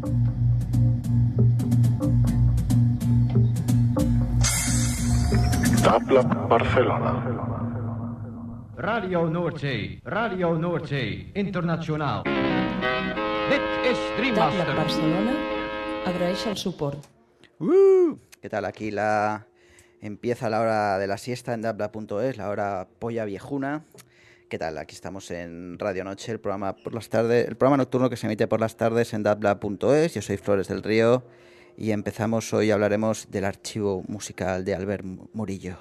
DubLab Barcelona. Radio Noordzee, internacional. Dit is Dreammaster. DubLab Barcelona agraeix el suport. ¿Qué tal? Aquí empieza la hora de la siesta en DubLab.es, la hora polla viejuna. ¿Qué tal? Aquí estamos en Radio Noche, el programa por las tardes, el programa nocturno que se emite por las tardes en DubLab.es. Yo soy Flores del Río y empezamos hoy, hablaremos del archivo musical de Albert Murillo.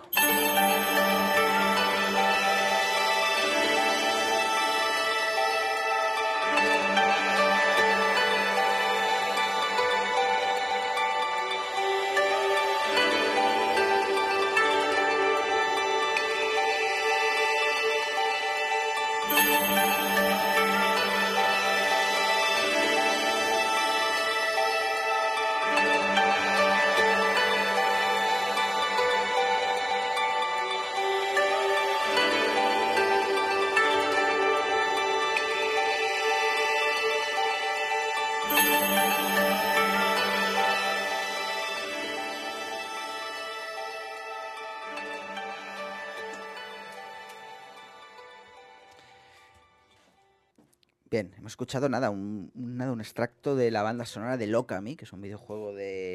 Bien, hemos escuchado un extracto de la banda sonora de Lokami, que es un videojuego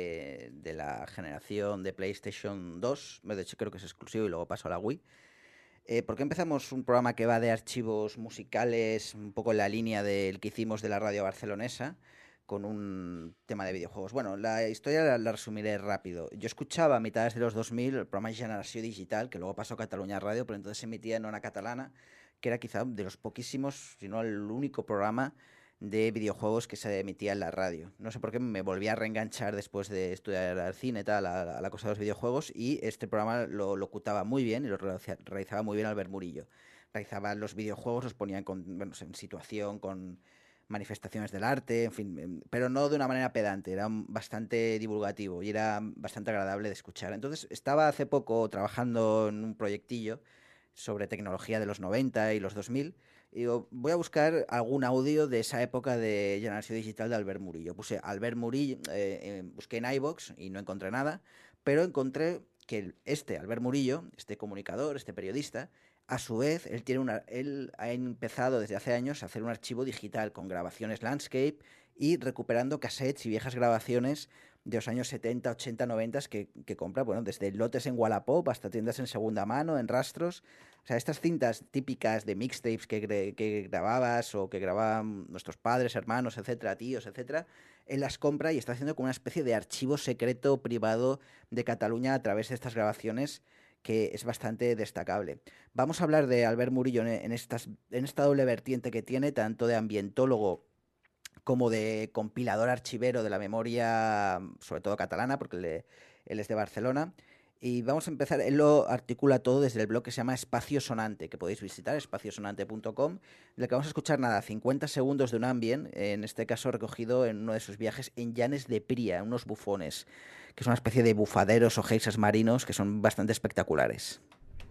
de la generación de PlayStation 2. De hecho, creo que es exclusivo y luego paso a la Wii. ¿Por qué empezamos un programa que va de archivos musicales, un poco en la línea del que hicimos de la radio barcelonesa, con un tema de videojuegos? Bueno, la historia la resumiré rápido. Yo escuchaba a mitades de los 2000 el programa Generació Digital, que luego pasó a Catalunya Radio, pero entonces se emitía en Ona Catalana, que era quizá de los poquísimos, si no el único programa de videojuegos que se emitía en la radio. No sé por qué me volví a reenganchar después de estudiar al cine, a la cosa de los videojuegos, y este programa lo locutaba muy bien y lo realizaba muy bien Albert Murillo. Realizaba los videojuegos, los ponían en situación, con manifestaciones del arte, en fin, pero no de una manera pedante, era bastante divulgativo y era bastante agradable de escuchar. Entonces, estaba hace poco trabajando en un proyectillo sobre tecnología de los 90 y los 2000, y digo, voy a buscar algún audio de esa época de Generació Digital de Albert Murillo. Puse Albert Murillo, busqué en iVoox y no encontré nada, pero encontré que Albert Murillo, este comunicador, este periodista, a su vez, él ha empezado desde hace años a hacer un archivo digital con grabaciones landscape y recuperando cassettes y viejas grabaciones de los años 70, 80, 90 que compra, bueno, desde lotes en Wallapop hasta tiendas en segunda mano, en rastros. O sea, estas cintas típicas de mixtapes que grababas o que grababan nuestros padres, hermanos, etcétera, tíos, etcétera, él las compra y está haciendo como una especie de archivo secreto privado de Cataluña a través de estas grabaciones, que es bastante destacable. Vamos a hablar de Albert Murillo en esta doble vertiente que tiene, tanto de ambientólogo como de compilador archivero de la memoria, sobre todo catalana, porque él es de Barcelona. Y vamos a empezar, él lo articula todo desde el blog que se llama Espacio Sonante, que podéis visitar, espaciosonante.com, del que vamos a escuchar 50 segundos de un ambient, en este caso recogido en uno de sus viajes en Llanes de Pria, unos bufones, que es una especie de bufaderos o geysers marinos que son bastante espectaculares.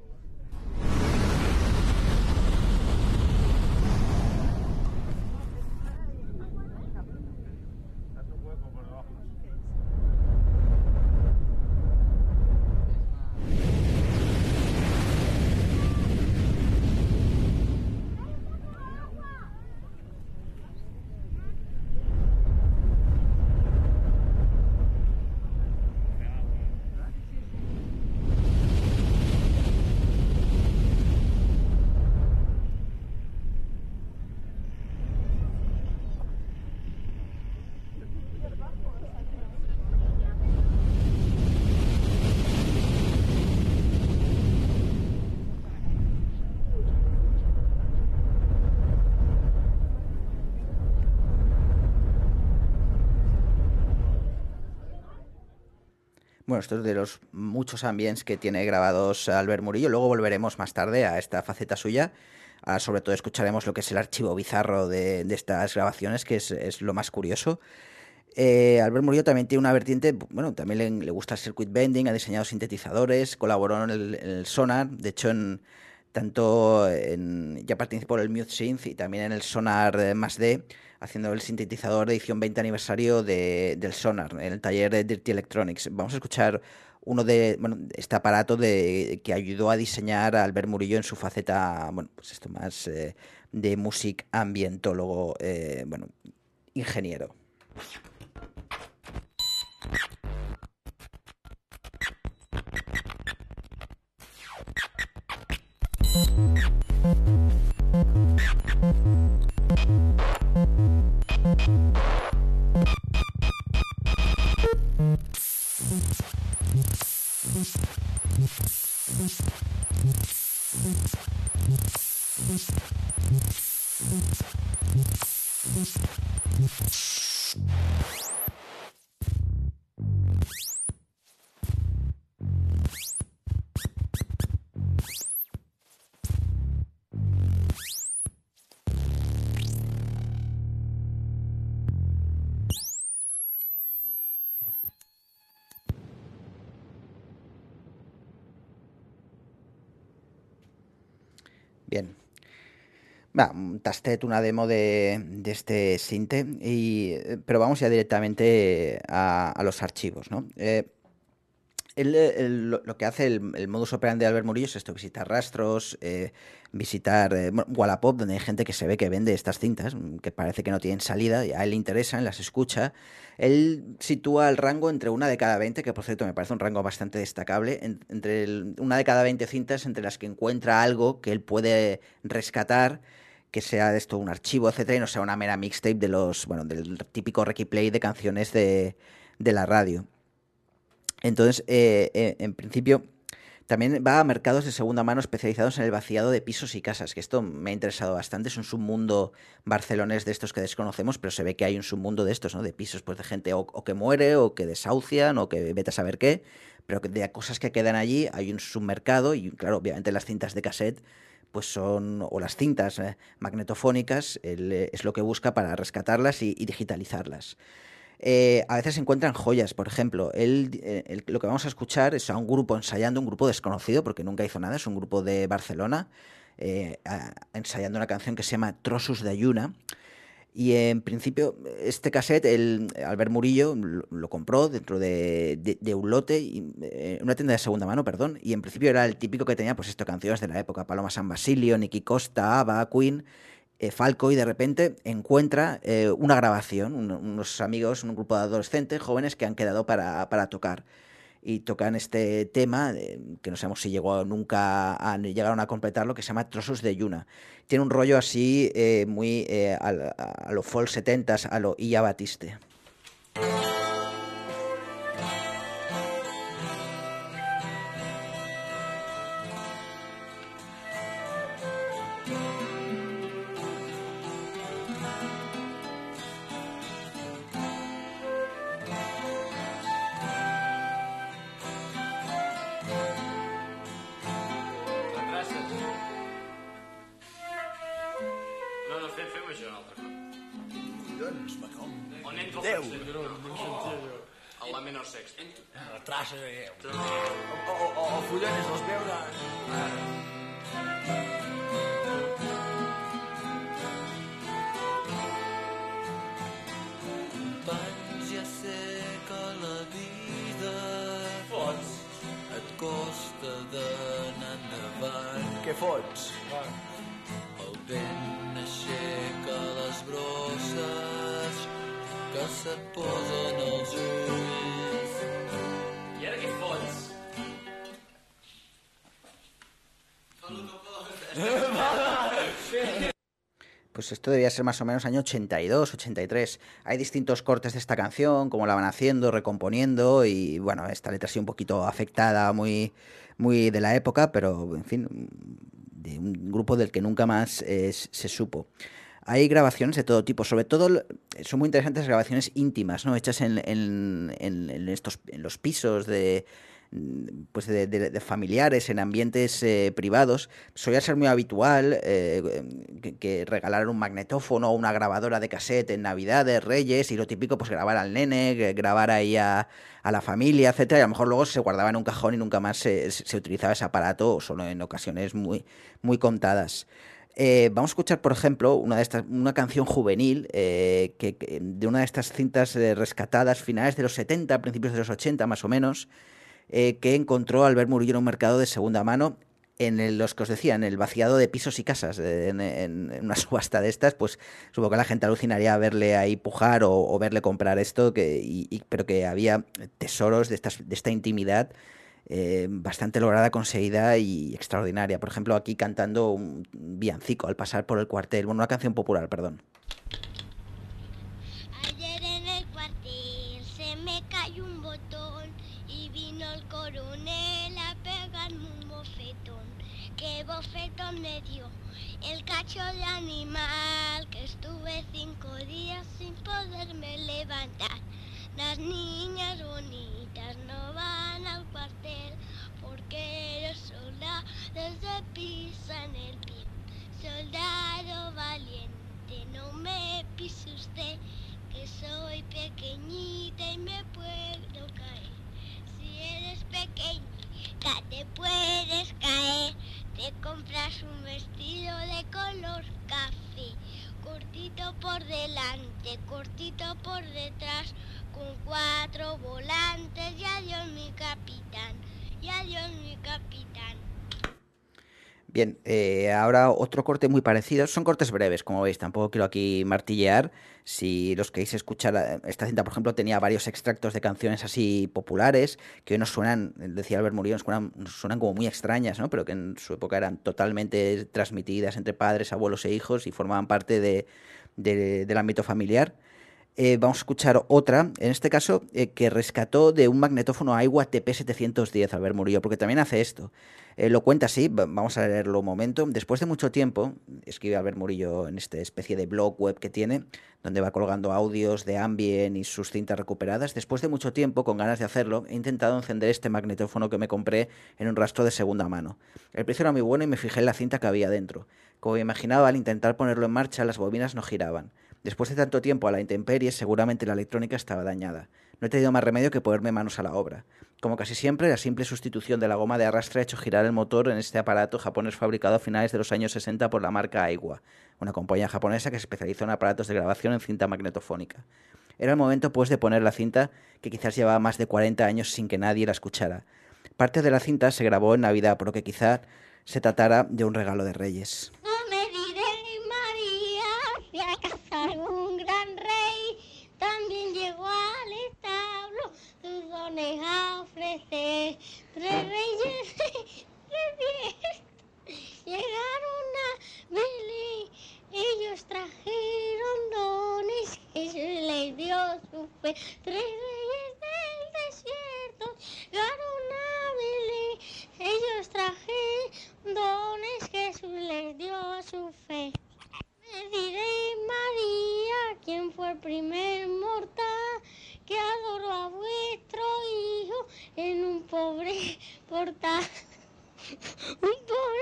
Bueno, esto es de los muchos ambients que tiene grabados Albert Murillo. Luego volveremos más tarde a esta faceta suya. Sobre todo escucharemos lo que es el archivo bizarro de estas grabaciones, que es lo más curioso. Albert Murillo también tiene una vertiente, bueno, también le gusta el circuit bending, ha diseñado sintetizadores, colaboró en el Sonar. De hecho, Ya participó en el Mute Synth y también en el Sonar más D, haciendo el sintetizador de edición 20 aniversario del Sonar, en el taller de Dirty Electronics. Vamos a escuchar este aparato que ayudó a diseñar a Albert Murillo en su faceta, pues esto más de music ambientólogo, ingeniero. Bien. Tastet una demo de este sinte, pero vamos ya directamente a los archivos, ¿no? Lo que hace el modus operandi de Albert Murillo es esto: visitar rastros, visitar Wallapop, donde hay gente que se ve que vende estas cintas, que parece que no tienen salida, y a él le interesan, las escucha. Él sitúa el rango entre una de cada 20, que por cierto me parece un rango bastante destacable, una de cada 20 cintas entre las que encuentra algo que él puede rescatar, que sea de esto un archivo, etcétera, y no sea una mera mixtape del típico replay de canciones de la radio. Entonces, en principio, también va a mercados de segunda mano especializados en el vaciado de pisos y casas, que esto me ha interesado bastante. Es un submundo barcelonés de estos que desconocemos, pero se ve que hay un submundo de estos, ¿no? De pisos, pues, de gente o que muere, o que desahucian, o que vete a saber qué, pero de cosas que quedan allí hay un submercado. Y claro, obviamente las cintas de cassette pues son, o las cintas magnetofónicas, es lo que busca para rescatarlas y digitalizarlas. A veces se encuentran joyas, por ejemplo. Lo que vamos a escuchar es a un grupo ensayando, un grupo desconocido, porque nunca hizo nada, es un grupo de Barcelona, ensayando una canción que se llama Trossos de Lluna. Y en principio, este cassette, Albert Murillo lo compró dentro de un lote, una tienda de segunda mano, perdón, y en principio era el típico que tenía, pues esto, canciones de la época: Paloma San Basilio, Nicky Costa, ABBA, Queen, Falco, y de repente encuentra una grabación, unos amigos, un grupo de adolescentes jóvenes que han quedado para tocar. Y tocan este tema, que no sabemos si llegaron a completarlo, que se llama Trossos de Lluna. Tiene un rollo así muy a lo folk 70s, a lo Illa Batiste. O follones els veure. Companys, ja sé que la vida et costa d'anar endavant. Què fots? El vent aixeca les brosses que se't posen als ulls. I ara què fots? Pues esto debía ser más o menos año 82, 83. Hay distintos cortes de esta canción, cómo la van haciendo, recomponiendo, y bueno, esta letra ha sido un poquito afectada, muy, muy de la época, pero en fin, de un grupo del que nunca más se supo. Hay grabaciones de todo tipo, sobre todo son muy interesantes grabaciones íntimas, ¿no? Hechas en los pisos de pues de familiares en ambientes privados, solía ser muy habitual que regalaran un magnetófono o una grabadora de cassette en Navidades, Reyes, y lo típico, pues grabar al nene, grabar ahí a la familia, etcétera, y a lo mejor luego se guardaba en un cajón y nunca más se utilizaba ese aparato, o solo en ocasiones muy, muy contadas. Vamos a escuchar, por ejemplo, una canción juvenil de una de estas cintas rescatadas, finales de los 70, principios de los 80, más o menos, que encontró Albert Murillo en un mercado de segunda mano, los que os decía, en el vaciado de pisos y casas, en una subasta de estas. Pues supongo que la gente alucinaría verle ahí pujar o verle comprar esto, pero que había tesoros de esta intimidad bastante lograda, conseguida y extraordinaria. Por ejemplo, aquí cantando un villancico al pasar por el cuartel, bueno, una canción popular, perdón. Ayer en el cuartel se me cayó un botón y vino el coronel a pegarme un bofetón. ¿Qué bofetón me dio? El cacho de animal, que estuve 5 días sin poderme levantar. Las niñas bonitas no van al cuartel porque los soldados se pisan el pie. Soldado valiente, no me pise usted, que soy pequeñita y me puedo caer. Si eres pequeñita te puedes caer. Te compras un vestido de color café, cortito por delante, cortito por detrás, con 4 volantes. Y adiós mi capitán, y adiós mi capitán. Bien, ahora otro corte muy parecido. Son cortes breves, como veis, tampoco quiero aquí martillear. Si los queréis escuchar, esta cinta, por ejemplo, tenía varios extractos de canciones así populares, que hoy nos suenan, decía Albert Murillo, nos suenan como muy extrañas, ¿no? Pero que en su época eran totalmente transmitidas entre padres, abuelos e hijos y formaban parte del ámbito familiar. Vamos a escuchar otra, en este caso, que rescató de un magnetófono Aiwa TP-710 Albert Murillo, porque también hace esto. Lo cuenta así, vamos a leerlo un momento. Después de mucho tiempo, escribe Albert Murillo en esta especie de blog web que tiene, donde va colgando audios de Ambient y sus cintas recuperadas. Después de mucho tiempo, con ganas de hacerlo, he intentado encender este magnetófono que me compré en un rastro de segunda mano. El precio era muy bueno y me fijé en la cinta que había dentro. Como me imaginaba, al intentar ponerlo en marcha, las bobinas no giraban. Después de tanto tiempo a la intemperie, seguramente la electrónica estaba dañada. No he tenido más remedio que ponerme manos a la obra. Como casi siempre, la simple sustitución de la goma de arrastre ha hecho girar el motor en este aparato japonés fabricado a finales de los años 60 por la marca Aiwa, una compañía japonesa que se especializó en aparatos de grabación en cinta magnetofónica. Era el momento, pues, de poner la cinta, que quizás llevaba más de 40 años sin que nadie la escuchara. Parte de la cinta se grabó en Navidad, por lo que quizás se tratara de un regalo de Reyes. No me diré, María, fui a cazar un gran rey, también llegó al establo sus dones a ofrecer. 3 reyes, 3 fiestas, llegaron a Belén, ellos trajeron dones que se les dio su fe. 3 reyes del desierto llegaron a Belén, ellos trajeron dones que Jesús les dio su fe. Me diré, María, quién fue el primer mortal que adoró a vuestro hijo en un pobre portal. Un pobre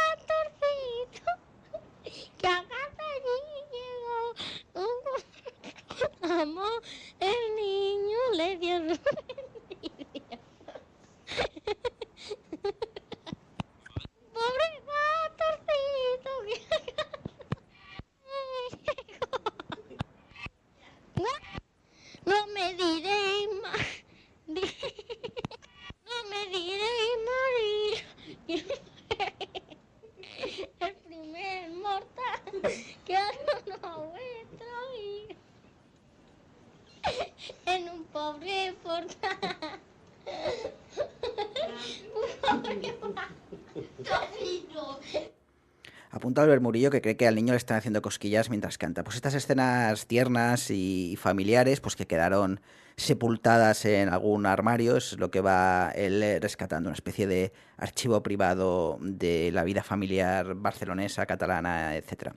pastorcito que a casa allí llegó. Amó el niño, le dio su bendición. Pobre pastorcito que a casa llegó. No me diré más. No me diré morir. El primer mortal que adoró a vuestro hijo en un pobre portal. Apunta Albert Murillo que cree que al niño le están haciendo cosquillas mientras canta. Pues estas escenas tiernas y familiares, pues que quedaron sepultadas en algún armario, es lo que va él rescatando, una especie de archivo privado de la vida familiar barcelonesa, catalana, etcétera.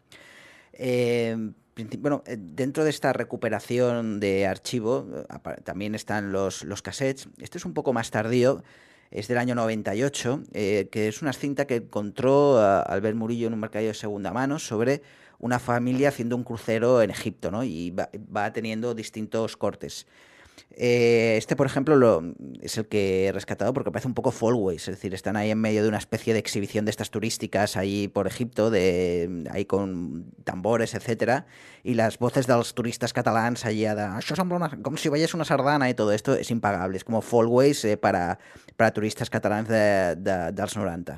Dentro de esta recuperación de archivo también están los cassettes. Este es un poco más tardío. es del año 98, que es una cinta que encontró Albert Murillo en un mercadillo de segunda mano sobre una familia haciendo un crucero en Egipto, ¿no? Y va teniendo distintos cortes. Este, por ejemplo, es el que he rescatado porque parece un poco Fallways, es decir, están ahí en medio de una especie de exhibición de estas turísticas ahí por Egipto, ahí con tambores, etcétera, y las voces de los turistas catalans allí això sembla com si veiés una sardana y todo esto es impagable, es como Fallways para turistas catalans dels 90.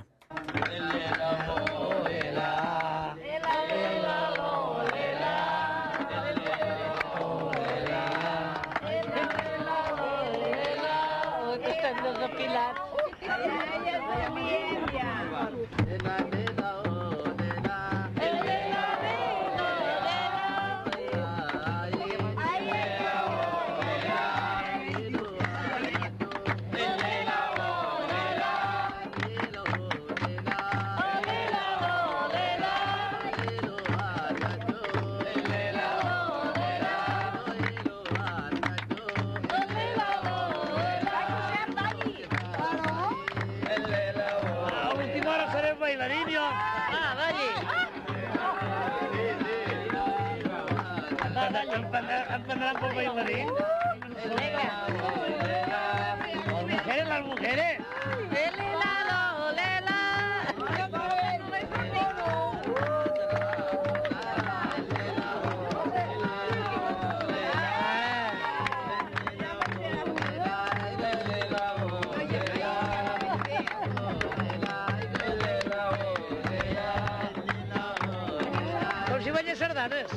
¿Empezarán por bailarín? Las mujeres. Com si veiés sardanes.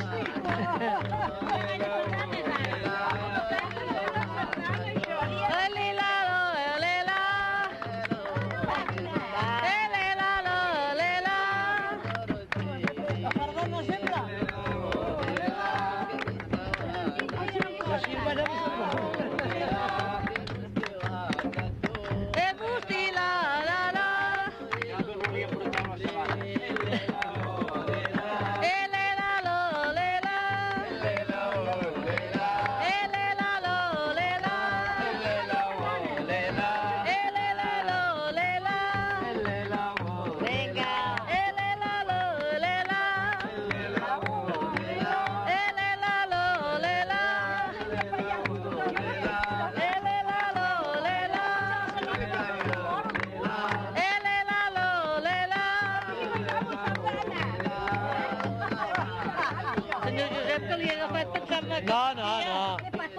No.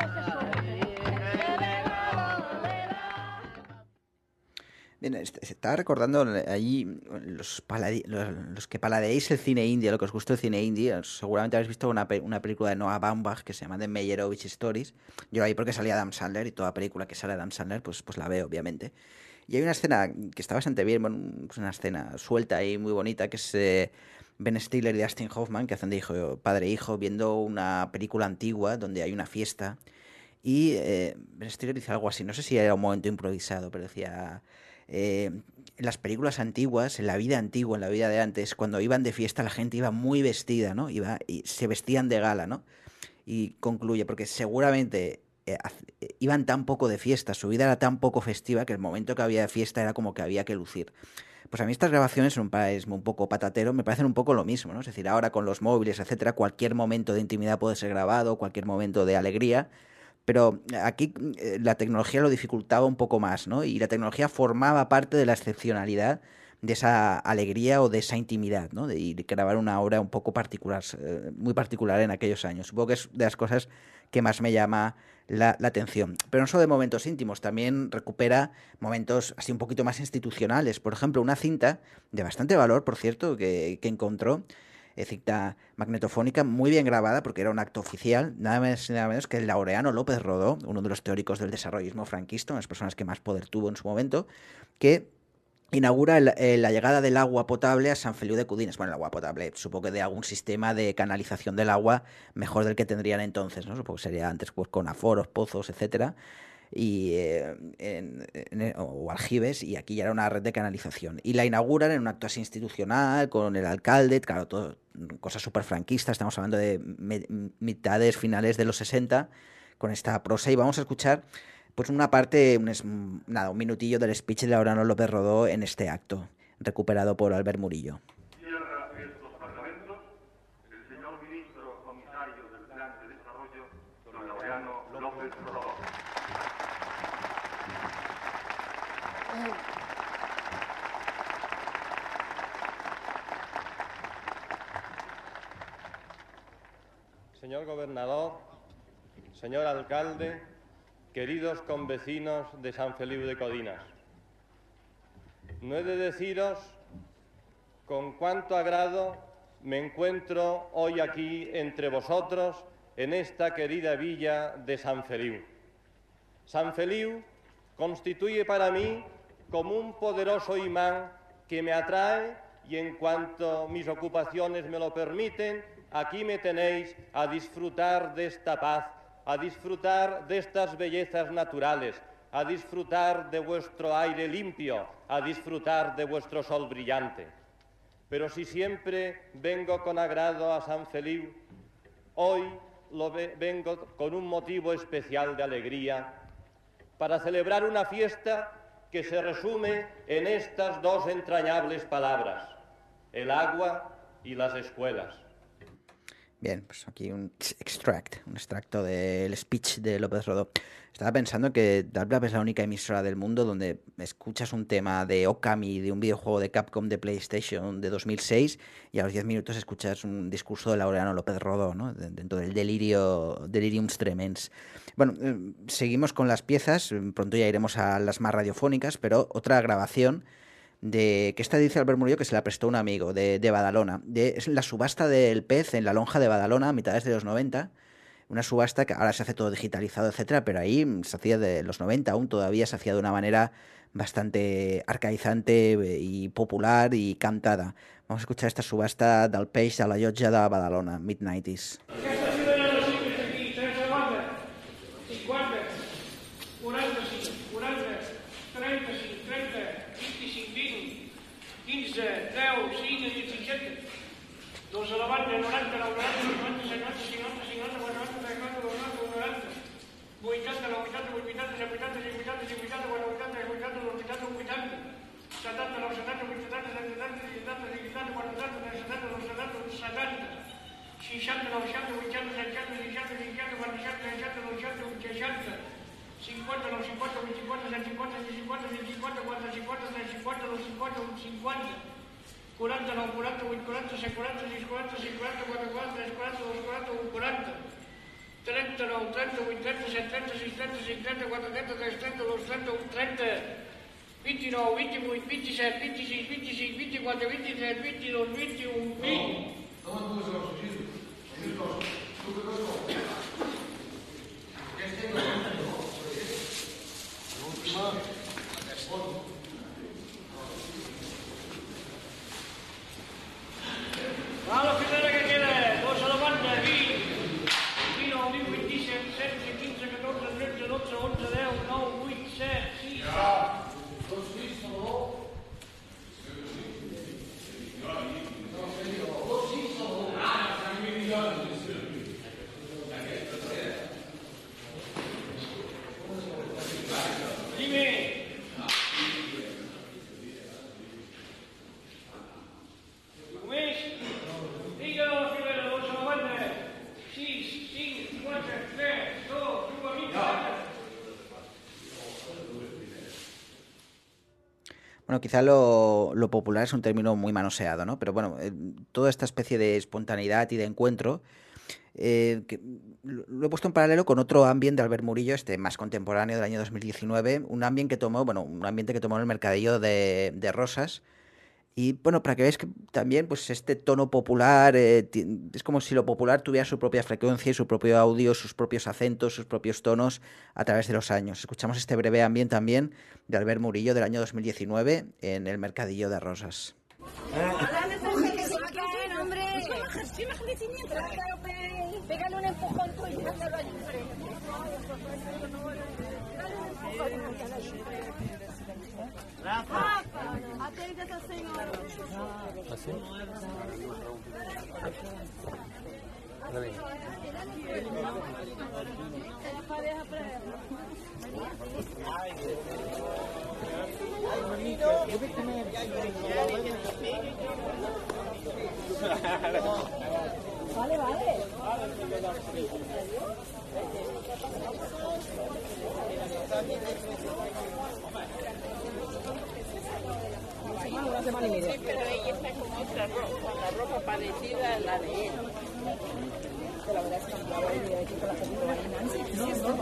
Bien, estaba recordando allí los que paladeéis el cine indie, lo que os gustó el cine indie. Seguramente habéis visto una película de Noah Baumbach que se llama The Meyerowitz Stories. Yo ahí porque salía Adam Sandler y toda película que sale Adam Sandler pues la veo, obviamente. Y hay una escena que está bastante bien, bueno, es una escena suelta y muy bonita, que es Ben Stiller y Dustin Hoffman, que hacen de padre e hijo, viendo una película antigua donde hay una fiesta. Y Ben Stiller dice algo así, no sé si era un momento improvisado, pero decía... en las películas antiguas, en la vida antigua, en la vida de antes, cuando iban de fiesta la gente iba muy vestida, ¿no? Y se vestían de gala, ¿no? Y concluye, porque seguramente iban tan poco de fiesta, su vida era tan poco festiva que el momento que había de fiesta era como que había que lucir. Pues a mí estas grabaciones en un país un poco patatero me parecen un poco lo mismo, ¿no? Es decir, ahora con los móviles, etcétera, cualquier momento de intimidad puede ser grabado, cualquier momento de alegría. Pero aquí la tecnología lo dificultaba un poco más, ¿no? Y la tecnología formaba parte de la excepcionalidad de esa alegría o de esa intimidad, ¿no? Y de grabar una obra un poco particular, muy particular en aquellos años. Supongo que es de las cosas que más me llama la atención. Pero no solo de momentos íntimos, también recupera momentos así un poquito más institucionales. Por ejemplo, una cinta de bastante valor, por cierto, que encontró, cinta magnetofónica muy bien grabada porque era un acto oficial, nada más y nada menos que el Laureano López Rodó, uno de los teóricos del desarrollismo franquista, una de las personas que más poder tuvo en su momento, que inaugura la llegada del agua potable a Sant Feliu de Codines. Bueno, el agua potable, supongo que de algún sistema de canalización del agua mejor del que tendrían entonces, ¿no? Supongo que sería antes pues, con aforos, pozos, etcétera, y o aljibes, y aquí ya era una red de canalización. Y la inauguran en un acto así institucional, con el alcalde, claro, todo, cosas súper franquistas, estamos hablando de mitades, finales de los 60, con esta prosa, y vamos a escuchar pues una parte, un minutillo del speech de Laureano López Rodó en este acto, recuperado por Albert Murillo. Cierra estos parlamentos el señor ministro comisario del Plan de Desarrollo, don Laureano López Rodó. Señor gobernador, señor alcalde, queridos convecinos de San Feliu de Codinas, no he de deciros con cuánto agrado me encuentro hoy aquí entre vosotros en esta querida villa de San Feliu. San Feliu constituye para mí como un poderoso imán que me atrae y en cuanto mis ocupaciones me lo permiten, aquí me tenéis a disfrutar de esta paz, a disfrutar de estas bellezas naturales, a disfrutar de vuestro aire limpio, a disfrutar de vuestro sol brillante. Pero si siempre vengo con agrado a San Feliu, hoy vengo con un motivo especial de alegría para celebrar una fiesta que se resume en estas dos entrañables palabras: el agua y las escuelas. Bien, pues aquí un extracto del speech de López Rodó. Estaba pensando que DubLab es la única emisora del mundo donde escuchas un tema de Okami, de un videojuego de Capcom de PlayStation de 2006, y a los 10 minutos escuchas un discurso de Laureano López Rodó, ¿no? Dentro del Delirium Tremens. Bueno, seguimos con las piezas, pronto ya iremos a las más radiofónicas, pero otra grabación que esta dice Albert Murillo que se la prestó un amigo de Badalona. Es la subasta del pez en la lonja de Badalona a mitades de los 90. Una subasta que ahora se hace todo digitalizado, etcétera, pero ahí se hacía de los 90 aún, todavía se hacía de una manera bastante arcaizante y popular y cantada. Vamos a escuchar esta subasta del peix a la llotja de Badalona, mid-90s. Bueno, quizá lo popular es un término muy manoseado, ¿no? Pero bueno, toda esta especie de espontaneidad y de encuentro, que lo he puesto en paralelo con otro ambiente de Albert Murillo, más contemporáneo del año 2019, un ambiente que tomó en el mercadillo de Rosas. Y bueno, para que veáis que también pues este tono popular, es como si lo popular tuviera su propia frecuencia y su propio audio, sus propios acentos, sus propios tonos a través de los años. Escuchamos este breve ambiente también de Albert Murillo del año 2019 en el mercadillo de Rosas. Pégale un empujón tú y déjalo allí. Rafa, atende a esa señora. ¿Así? Vale, vale. Una semana y media. Sí, pero ella está con otra ropa, con la ropa parecida a la de él. Que la verdad es que no hay de aquí con la foto ahí, Nancy.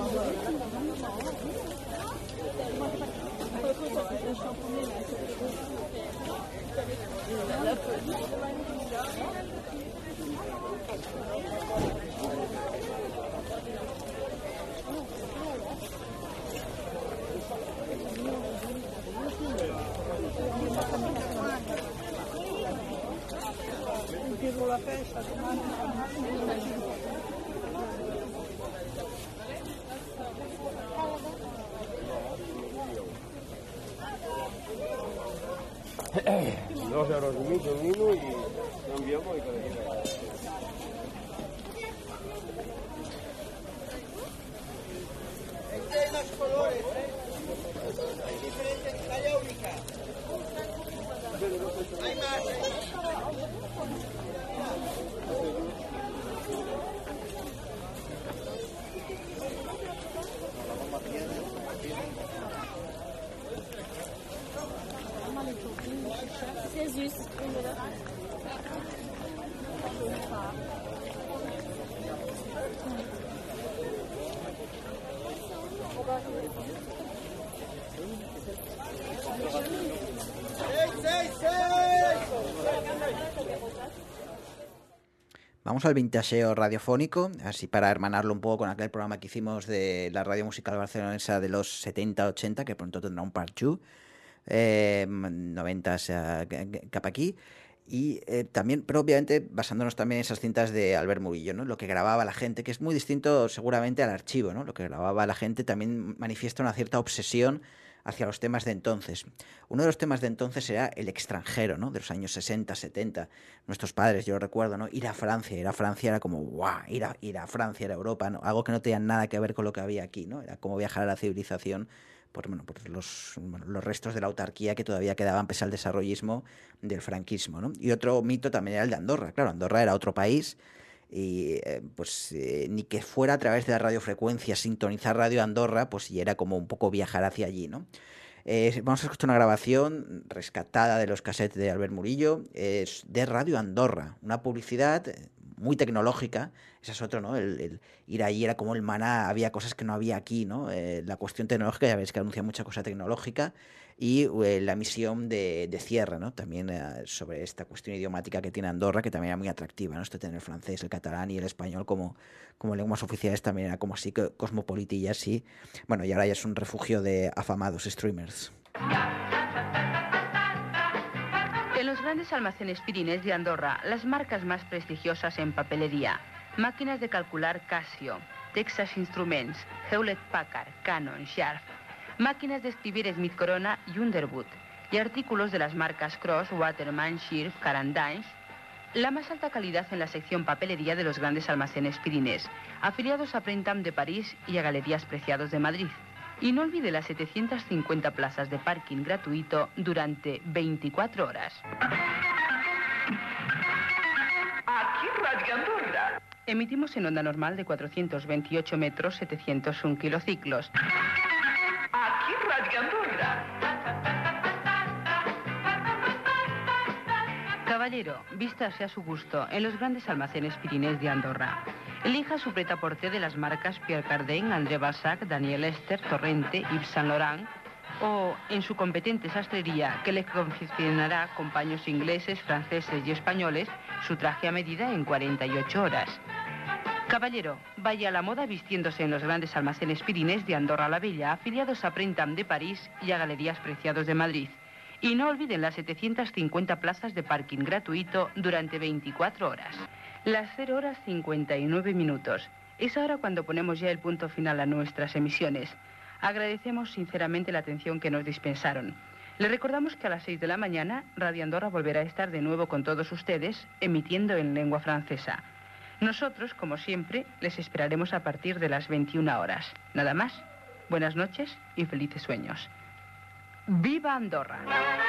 €2 el vino y lo enviamos y cada quien. Hay más colores, hay diferentes, talla única. Hay más, Sehr süß. Vamos al vintaseo radiofónico, así para hermanarlo un poco con aquel programa que hicimos de la radio musical barcelonesa de los 70-80, que pronto tendrá un part 2, 90s cap aquí. Y también, pero obviamente basándonos también en esas cintas de Albert Murillo, ¿no? Lo que grababa la gente, que es muy distinto seguramente al archivo, ¿no? Lo que grababa la gente también manifiesta una cierta obsesión hacia los temas de entonces. Uno de los temas de entonces era el extranjero, ¿no? De los años 60, 70. Nuestros padres, yo lo recuerdo, ¿no? Ir a Francia era como, ¡guau! Ir a Francia, era Europa, ¿no? Algo que no tenía nada que ver con lo que había aquí, ¿no? Era como viajar a la civilización por los restos de la autarquía que todavía quedaban pese al desarrollismo del franquismo, ¿no? Y otro mito también era el de Andorra. Claro, Andorra era otro país y ni que fuera a través de la radiofrecuencia sintonizar Radio Andorra, pues ya era como un poco viajar hacia allí, ¿no? Vamos a escuchar una grabación rescatada de los cassettes de Albert Murillo, de Radio Andorra, una publicidad muy tecnológica. Ese es otro, ¿no? El ir allí era como el maná, había cosas que no había aquí, ¿no? La cuestión tecnológica, ya veis que anuncia mucha cosa tecnológica, y la misión de cierre, ¿no? También sobre esta cuestión idiomática que tiene Andorra, que también era muy atractiva, ¿no? Esto de tener el francés, el catalán y el español como lenguas oficiales también era como así cosmopolitillas, sí. Bueno, y ahora ya es un refugio de afamados streamers. En los grandes almacenes Pirinés de Andorra, las marcas más prestigiosas en papelería, máquinas de calcular Casio, Texas Instruments, Hewlett Packard, Canon, Sharp, máquinas de escribir Smith Corona y Underwood, y artículos de las marcas Cross, Waterman, Schiff, Carandange. La más alta calidad en la sección papelería de los grandes almacenes Pirinés, afiliados a Printemps de París y a Galerías Preciados de Madrid. Y no olvide las 750 plazas de parking gratuito durante 24 horas. Aquí Radio Andorra. Emitimos en onda normal de 428 metros, 701 kilociclos. Aquí Radio Andorra. Caballero, vístase a su gusto en los grandes almacenes Pirinés de Andorra. Elija su prêt-à-porter de las marcas Pierre Cardin, André Balzac, Daniel Ester, Torrente, Yves Saint Laurent, o en su competente sastrería que le confeccionará con paños ingleses, franceses y españoles su traje a medida en 48 horas. Caballero, vaya a la moda vistiéndose en los grandes almacenes Pirinés de Andorra la Bella, afiliados a Printemps de París y a Galerías Preciados de Madrid. Y no olviden las 750 plazas de parking gratuito durante 24 horas. Las 0:59. Es ahora cuando ponemos ya el punto final a nuestras emisiones. Agradecemos sinceramente la atención que nos dispensaron. Les recordamos que a las 6 de la mañana Radio Andorra volverá a estar de nuevo con todos ustedes, emitiendo en lengua francesa. Nosotros, como siempre, les esperaremos a partir de las 21 horas. Nada más. Buenas noches y felices sueños. ¡Viva Andorra!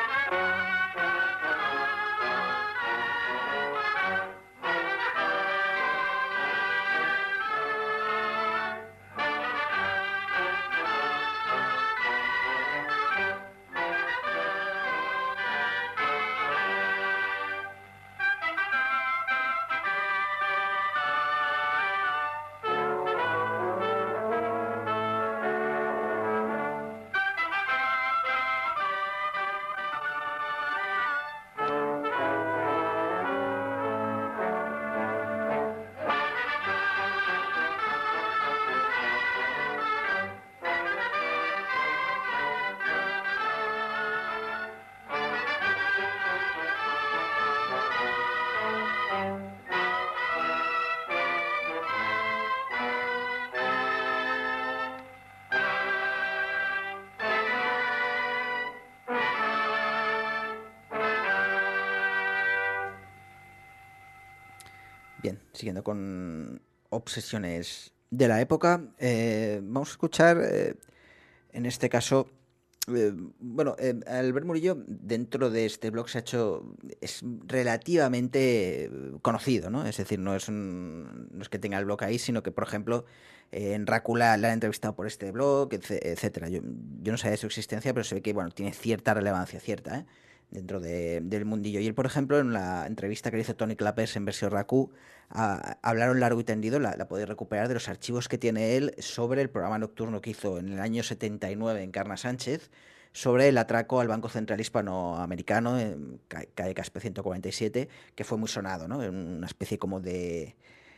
Bien, siguiendo con obsesiones de la época, vamos a escuchar, en este caso, Albert Murillo dentro de este blog es relativamente conocido, ¿no? Es decir, no es que tenga el blog ahí, sino que, por ejemplo, en Rácula la han entrevistado por este blog, etcétera. Yo no sabía de su existencia, pero se ve que tiene cierta relevancia, dentro del mundillo. Y él, por ejemplo, en la entrevista que le hizo Toni Clapers en versión RACU, hablaron largo y tendido, la podéis recuperar, de los archivos que tiene él sobre el programa nocturno que hizo en el año 79 en Carna Sánchez, sobre el atraco al Banco Central Hispanoamericano, en calle Caspe 147, que fue muy sonado, ¿no? Una especie como de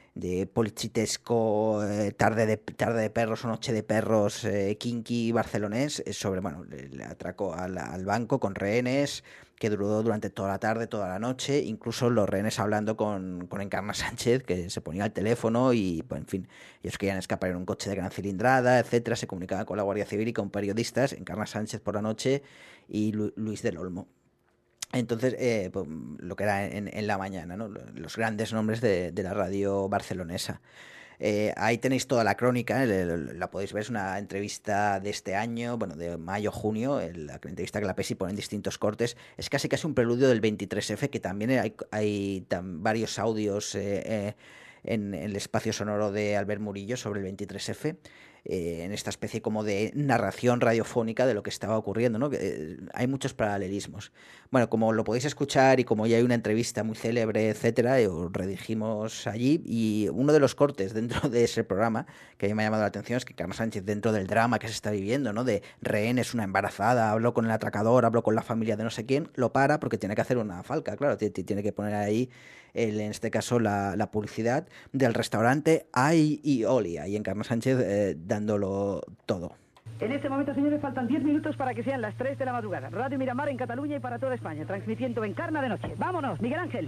polichitesco, tarde de perros o noche de perros kinky barcelonés, sobre el atraco al banco con rehenes, que duró durante toda la tarde, toda la noche, incluso los rehenes hablando con Encarna Sánchez, que se ponía al teléfono y, en fin, ellos querían escapar en un coche de gran cilindrada, etcétera, se comunicaban con la Guardia Civil y con periodistas, Encarna Sánchez por la noche y Luis del Olmo. Entonces, lo que era en la mañana, ¿no? Los grandes nombres de la radio barcelonesa. Ahí tenéis toda la crónica, la podéis ver, es una entrevista de este año, de mayo-junio, la entrevista que la PESI pone en distintos cortes. Es casi un preludio del 23F, que también hay varios audios en el espacio sonoro de Albert Murillo sobre el 23F. En esta especie como de narración radiofónica de lo que estaba ocurriendo, ¿no? Hay muchos paralelismos. Como lo podéis escuchar y como ya hay una entrevista muy célebre, etcétera, os redirigimos allí, y uno de los cortes dentro de ese programa que a mí me ha llamado la atención es que Carlos Sánchez, dentro del drama que se está viviendo, ¿no? De rehenes, una embarazada, habló con el atracador, habló con la familia de no sé quién, lo para porque tiene que hacer una falca, claro, tiene que poner ahí, en este caso, la publicidad del restaurante Ai i Oli, ahí en Carlos Sánchez, dándolo todo. En este momento, señores, faltan 10 minutos para que sean las 3 de la madrugada. Radio Miramar en Cataluña y para toda España, transmitiendo en Carna de noche. ¡Vámonos, Miguel Ángel!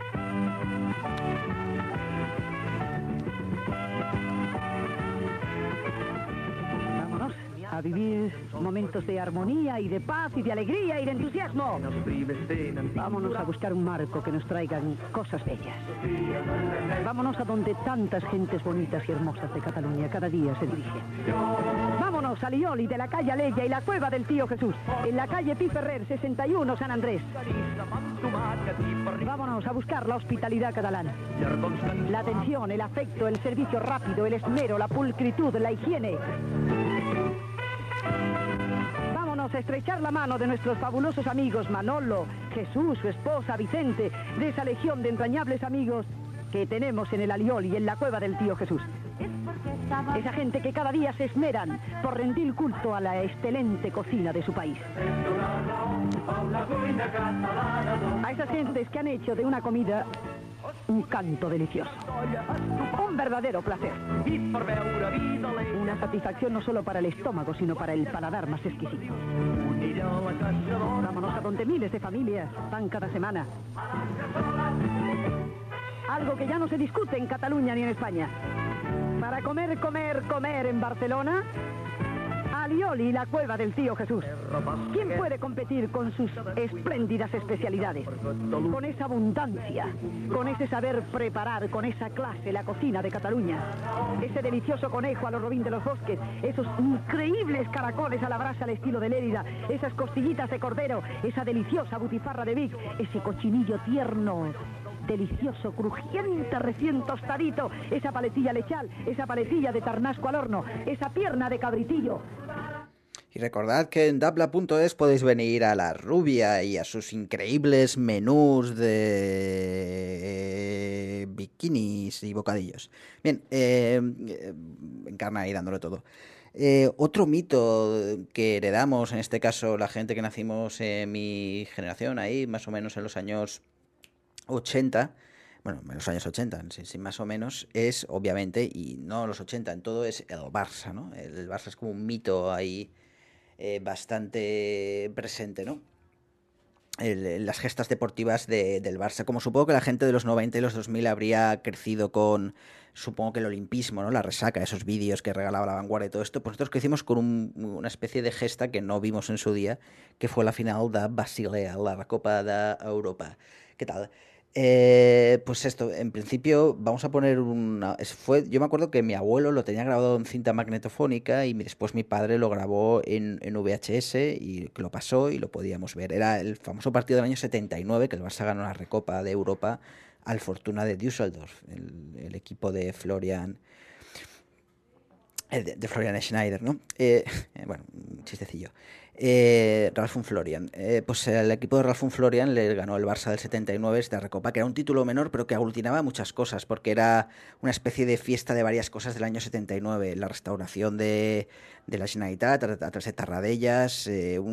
Vámonos a vivir momentos de armonía y de paz y de alegría y de entusiasmo. Vámonos a buscar un marco que nos traigan cosas bellas. Vámonos a donde tantas gentes bonitas y hermosas de Cataluña cada día se dirigen. Vámonos a Lioli, de la calle Aleya y la cueva del Tío Jesús, en la calle Pi Ferrer, 61, San Andrés. Vámonos a buscar la hospitalidad catalana, la atención, el afecto, el servicio rápido, el esmero, la pulcritud, la higiene. Vámonos a estrechar la mano de nuestros fabulosos amigos Manolo, Jesús, su esposa, Vicente, de esa legión de entrañables amigos que tenemos en el Alioli y en la cueva del Tío Jesús. Esa gente que cada día se esmeran por rendir culto a la excelente cocina de su país. A esas gentes que han hecho de una comida un canto delicioso, un verdadero placer, una satisfacción no solo para el estómago, sino para el paladar más exquisito. Vámonos a donde miles de familias van cada semana. Algo que ya no se discute en Cataluña ni en España. Para comer en Barcelona, al alioli y la cueva del tío Jesús. ¿Quién puede competir con sus espléndidas especialidades? Con esa abundancia, con ese saber preparar, con esa clase, la cocina de Cataluña. Ese delicioso conejo a los Robín de los Bosques, esos increíbles caracoles a la brasa al estilo de Lérida, esas costillitas de cordero, esa deliciosa butifarra de Vic, ese cochinillo tierno, delicioso, crujiente, recién tostadito, esa paletilla lechal, esa paletilla de tarnasco al horno, esa pierna de cabritillo. Y recordad que en dabla.es podéis venir a La Rubia y a sus increíbles menús de bikinis y bocadillos. Bien, Encarna ahí dándolo todo. Otro mito que heredamos, en este caso la gente que nacimos en mi generación, ahí más o menos en los años 80, bueno, en los años 80, sí, más o menos, es obviamente, y no los 80, en todo es el Barça, ¿no? El Barça es como un mito ahí bastante presente, ¿no? Las gestas deportivas del Barça, como supongo que la gente de los 90 y los 2000 habría crecido con, supongo que el olimpismo, ¿no? La resaca, esos vídeos que regalaba La Vanguardia y todo esto, pues nosotros crecimos con una especie de gesta que no vimos en su día, que fue la final de Basilea, la Copa de Europa. ¿Qué tal? Pues esto, en principio vamos a poner yo me acuerdo que mi abuelo lo tenía grabado en cinta magnetofónica y después mi padre lo grabó en VHS y lo pasó y lo podíamos ver. Era el famoso partido del año 79 que el Barça ganó la Recopa de Europa al Fortuna de Düsseldorf, el equipo de Florian Schneider, ¿no? Bueno, un chistecillo. Ralf und Florian. Pues el equipo de Ralf und Florian le ganó el Barça del 79 esta Recopa, que era un título menor, pero que aglutinaba muchas cosas, porque era una especie de fiesta de varias cosas del año 79. La restauración de la Generalitat a través de Tarradellas,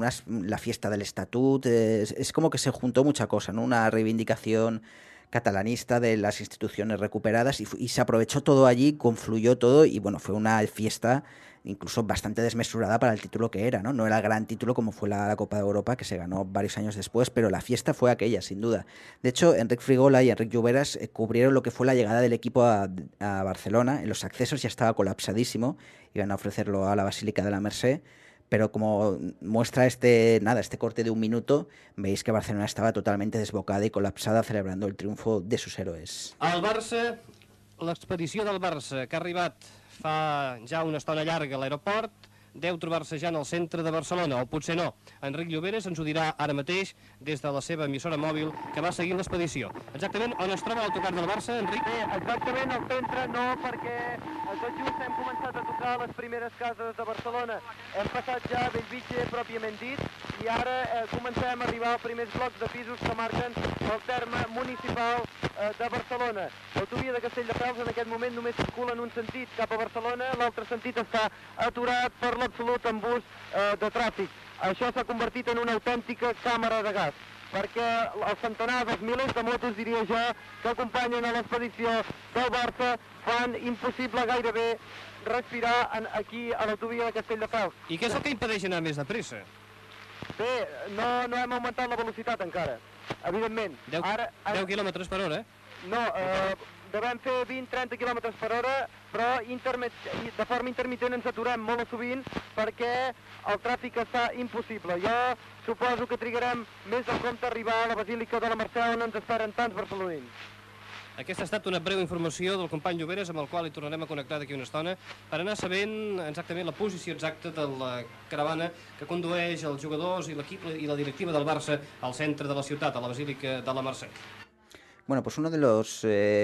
la fiesta del Estatut. Es como que se juntó mucha cosa, ¿no? Una reivindicación catalanista de las instituciones recuperadas y se aprovechó todo allí, confluyó todo y bueno, fue una fiesta incluso bastante desmesurada para el título que era, ¿no? No era el gran título como fue la Copa de Europa, que se ganó varios años después, pero la fiesta fue aquella, sin duda. De hecho, Enric Frigola y Enric Lluveras cubrieron lo que fue la llegada del equipo a Barcelona. En los accesos ya estaba colapsadísimo, iban a ofrecerlo a la Basílica de la Mercè, pero como muestra este corte de 1 minuto, veis que Barcelona estaba totalmente desbocada y colapsada celebrando el triunfo de sus héroes. El Barça, l'expedició del Barça, que ha arribat fa ja una estona llarga a l'aeroport, deu trobar-se ja en el centre de Barcelona, o potser no. Enric Lluveras ens ho dirà ara mateix des de la seva emissora mòbil que va seguint l'expedició. Exactament on es troba l'autocar del Barça, Enric? Bé, exactament al centre no, perquè tot just hem començat a tocar les primeres cases de Barcelona. Hem passat ja a Bellvitge, pròpiament dit, i ara comencem a arribar als primers blocs de pisos que marquen el terme municipal de Barcelona. L'autovia de Castelldefels en aquest moment només circula en un sentit cap a Barcelona, l'altre sentit està aturat per l'absolut embús de tràfic. Això s'ha convertit en una autèntica càmera de gas, perquè els centenars, els milers de motos, diria jo, que acompanyen a l'expedició del Barça fan impossible gairebé respirar aquí a l'autovia de Castelldefels. I què és el que impedeix anar més de pressa? Bé, no hem augmentat la velocitat encara, evidentment. 10 km per hora, eh? No, devem fer 20-30 km per hora, però de forma intermitent ens aturem molt sovint perquè el tràfic està impossible. Jo suposo que trigarem més del compte a arribar a la Basílica de la Mercè on ens esperen tants barcelonins. Aquesta ha estat una breu informació del company Lluveras amb el qual hi tornarem a connectar d'aquí una estona per anar sabent exactament la posició exacta de la caravana que condueix els jugadors i l'equip i la directiva del Barça al centre de la ciutat, a la Basílica de la Mercè. Bueno, pues uno de los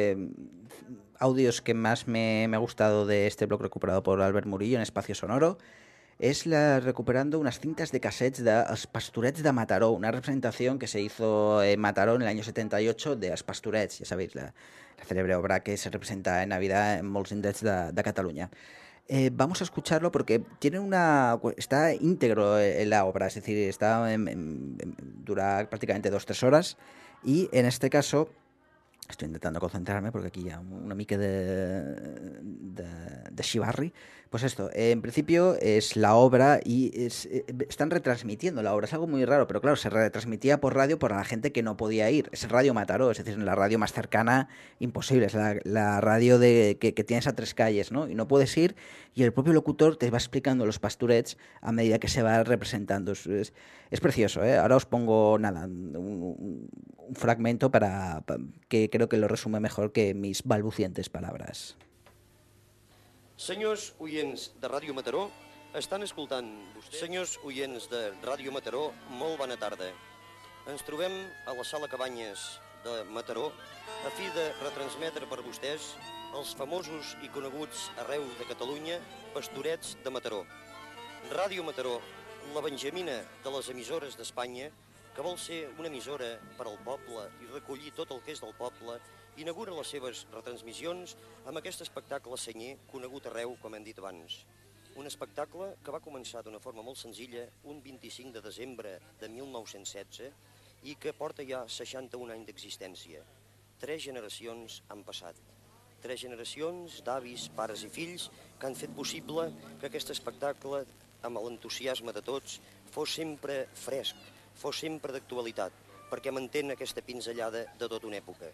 audios que más me ha gustado de este blog recuperado por Albert Murillo en Espacio Sonoro es recuperando unas cintas de cassettes de Els Pastorets de Mataró, una representación que se hizo en Mataró en el año 78 de Els Pastorets, ya sabéis, la célebre obra que se representa en Navidad en molts indrets de Cataluña. Vamos a escucharlo porque está íntegro en la obra, es decir, dura prácticamente 2-3 horas y en este caso Estoy intentando concentrarme porque aquí ya una mica de xivarri. Pues esto, en principio es la obra y están retransmitiendo la obra. Es algo muy raro, pero claro, se retransmitía por radio por la gente que no podía ir. Es Radio Mataró, es decir, la radio más cercana, imposible. Es la radio que tienes a 3 calles, ¿no? Y no puedes ir y el propio locutor te va explicando los pastorets a medida que se va representando. Es precioso, ¿eh? Ahora os pongo, nada, un fragmento que creo que lo resume mejor que mis balbucientes palabras. Senyors oients de Ràdio Mataró, estan escoltant vostès. Senyors oients de Ràdio Mataró, molt bona tarda. Ens trobem a la sala Cabanyes de Mataró a fi de retransmetre per vostès els famosos i coneguts arreu de Catalunya pastorets de Mataró. Ràdio Mataró, la benjamina de les emissores d'Espanya, que vol ser una emissora per al poble i recollir tot el que és del poble, inaugura les seves retransmissions amb aquest espectacle senyer conegut arreu, com hem dit abans. Un espectacle que va començar d'una forma molt senzilla un 25 de desembre de 1916 i que porta ja 61 anys d'existència. 3 generacions han passat. 3 generacions d'avis, pares i fills que han fet possible que aquest espectacle, amb l'entusiasme de tots, fos sempre fresc, fos sempre d'actualitat, perquè mantén aquesta pinzellada de tota una època.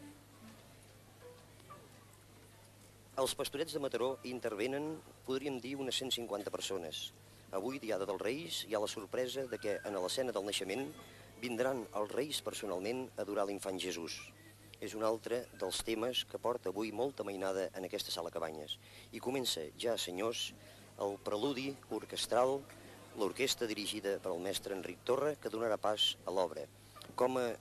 Els pastorets de Mataró intervenen, podríem dir, unes 150 persones. Avui, Diada dels Reis, hi ha la sorpresa de que en l'escena del naixement vindran els Reis personalment a adorar l'infant Jesús. És un altre dels temes que porta avui molta mainada en aquesta sala Cabanyes. I comença ja, senyors, el preludi orquestral, l'orquestra dirigida pel mestre Enric Torra, que donarà pas a l'obra. Com a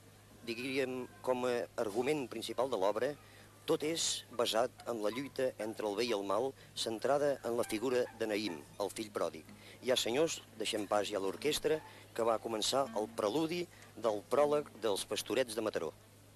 argument principal de l'obra, tot és basat en la lluita entre el bé i el mal, centrada en la figura de Naïm, el fill pròdig. Ja, senyors, deixem pas ja l'orquestra, que va començar el preludi del pròleg dels pastorets de Mataró.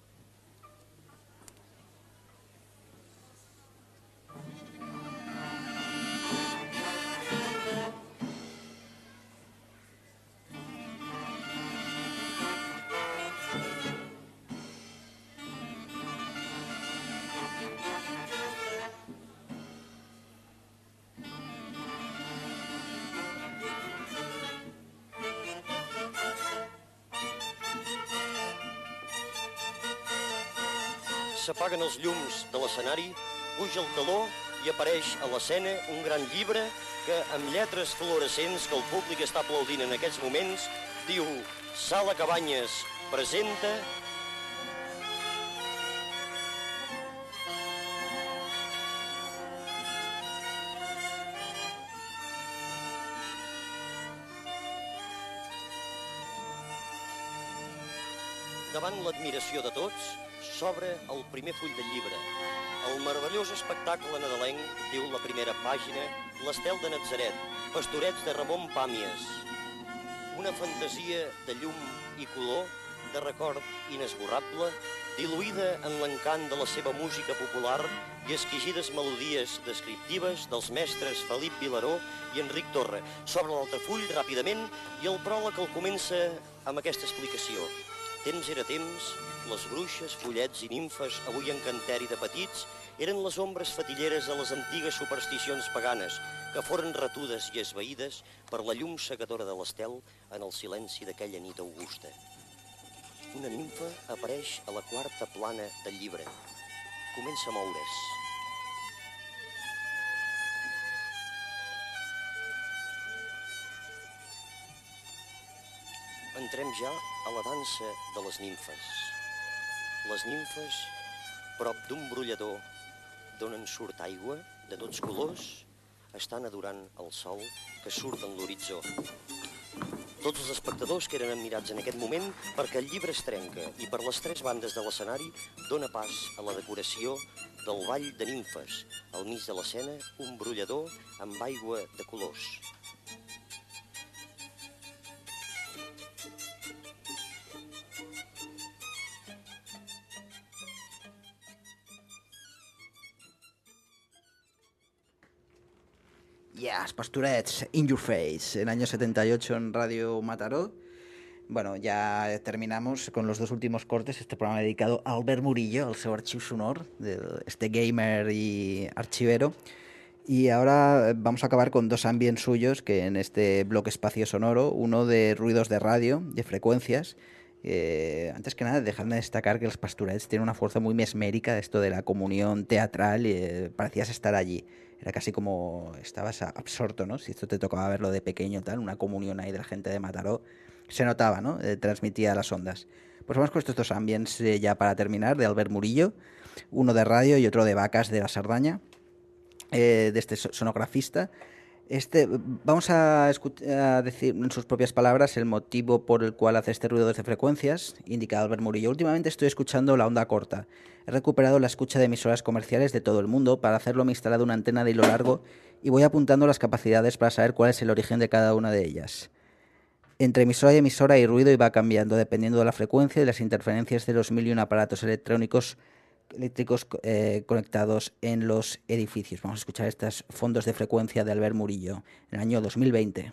S'apaguen els llums de l'escenari, puja el teló i apareix a l'escena un gran llibre que, amb lletres fluorescents que el públic està aplaudint en aquests moments, diu Sala Cabanyes presenta davant l'admiració de tots, s'obre el primer full del llibre. El meravellós espectacle nadalenc, diu la primera pàgina, l'Estel de Natzaret, pastorets de Ramon Pàmies. Una fantasia de llum i color, de record inesborrable, diluïda en l'encant de la seva música popular i exquigides melodies descriptives dels mestres Felip Vilaró i Enric Torra. S'obre l'altre full ràpidament i el pròleg el comença amb aquesta explicació. Temps era temps, les bruixes, follets i nimfes, avui en canteri de petits, eren les ombres fatilleres de les antigues supersticions paganes, que foren retudes i esvaïdes per la llum cegadora de l'estel en el silenci d'aquella nit augusta. Una nimfa apareix a la quarta plana del llibre. Comença a moure's. Entrem ja a la dansa de les nimfes. Les nimfes, prop d'un brollador d'on en surt aigua de tots colors, estan adorant el sol que surt en l'horitzó. Tots els espectadors queden admirats en aquest moment perquè el llibre es trenca i per les 3 bandes de l'escenari dona pas a la decoració del ball de nimfes. Al mig de l'escena, un brollador amb aigua de colors. Yes, pastorets, In Your Face, en año 78 en Radio Mataró. Bueno, ya terminamos con los 2 últimos cortes. Este programa dedicado a Albert Murillo, al seu arxiu sonor, este gamer y archivero. Y ahora vamos a acabar con 2 ambients suyos que en este bloque espacio sonoro, uno de ruidos de radio, de frecuencias. Antes que nada, dejadme destacar que los Pastorets tienen una fuerza muy mesmérica, esto de la comunión teatral, parecías estar allí. Era casi como estabas absorto, ¿no? Si esto te tocaba verlo de pequeño, tal, una comunión ahí de la gente de Mataró. Se notaba, ¿no? Transmitía las ondas. Pues vamos con estos 2 ambients ya para terminar, de Albert Murillo, uno de radio y otro de Vacas de la Sardaña, de este sonografista. Vamos a decir en sus propias palabras el motivo por el cual hace este ruido desde frecuencias. Indica Albert Murillo: últimamente estoy escuchando la onda corta. He recuperado la escucha de emisoras comerciales de todo el mundo. Para hacerlo me he instalado una antena de hilo largo y voy apuntando las capacidades para saber cuál es el origen de cada una de ellas. Entre emisora y emisora hay ruido y va cambiando dependiendo de la frecuencia y las interferencias de los 1001 aparatos eléctricos conectados en los edificios. Vamos a escuchar estos fondos de frecuencia de Albert Murillo en el año 2020.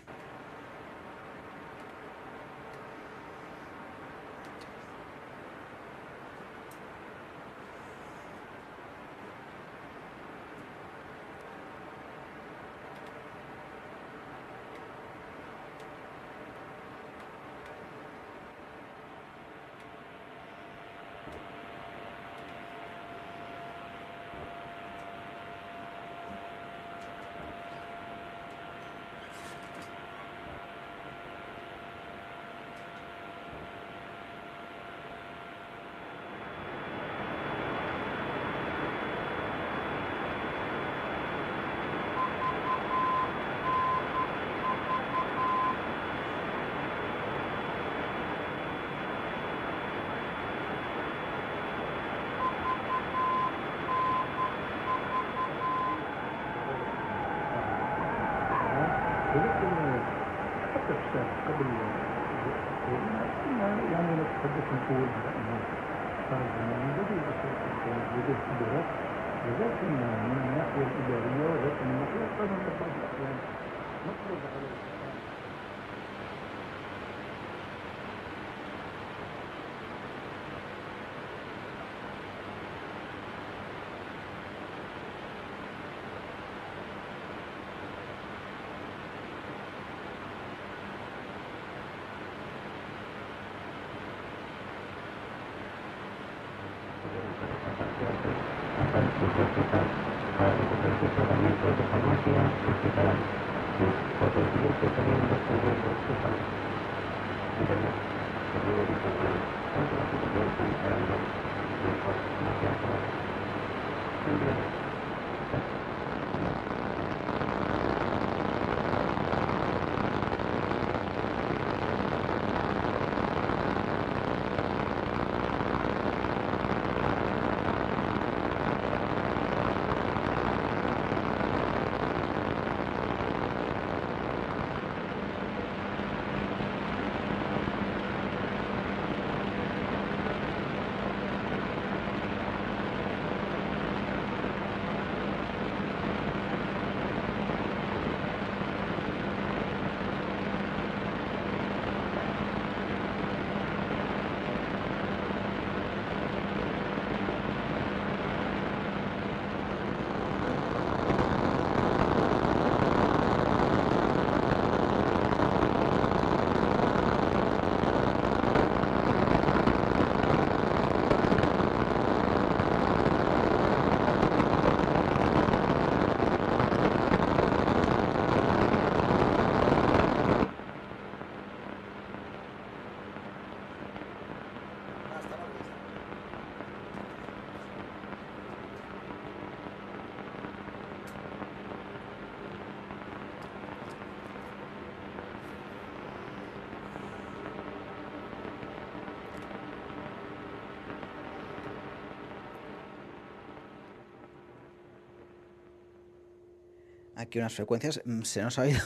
Aquí unas frecuencias, se nos ha oído,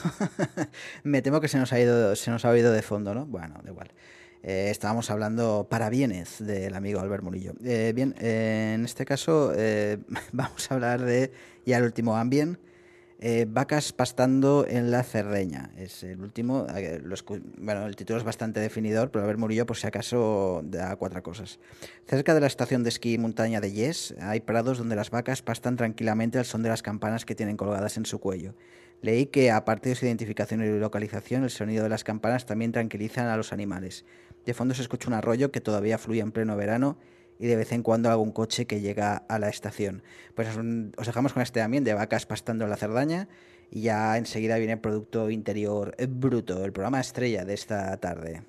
me temo que se nos ha oído de fondo, ¿no? Bueno, da igual. Estábamos hablando parabienes del amigo Albert Murillo. Bien, en este caso vamos a hablar de ya el último ambient, Vacas pastando en la Cerdeña. Es el último. Bueno, el título es bastante definidor, pero a ver, Murillo, por si acaso, da 4 cosas. Cerca de la estación de esquí y montaña de Yes hay prados donde las vacas pastan tranquilamente al son de las campanas que tienen colgadas en su cuello. Leí que, aparte de su identificación y localización, el sonido de las campanas también tranquilizan a los animales. De fondo se escucha un arroyo que todavía fluye en pleno verano y de vez en cuando algún coche que llega a la estación. Pues os dejamos con este también de vacas pastando en la Cerdaña y ya enseguida viene el Producto Interior Bruto, el programa estrella de esta tarde.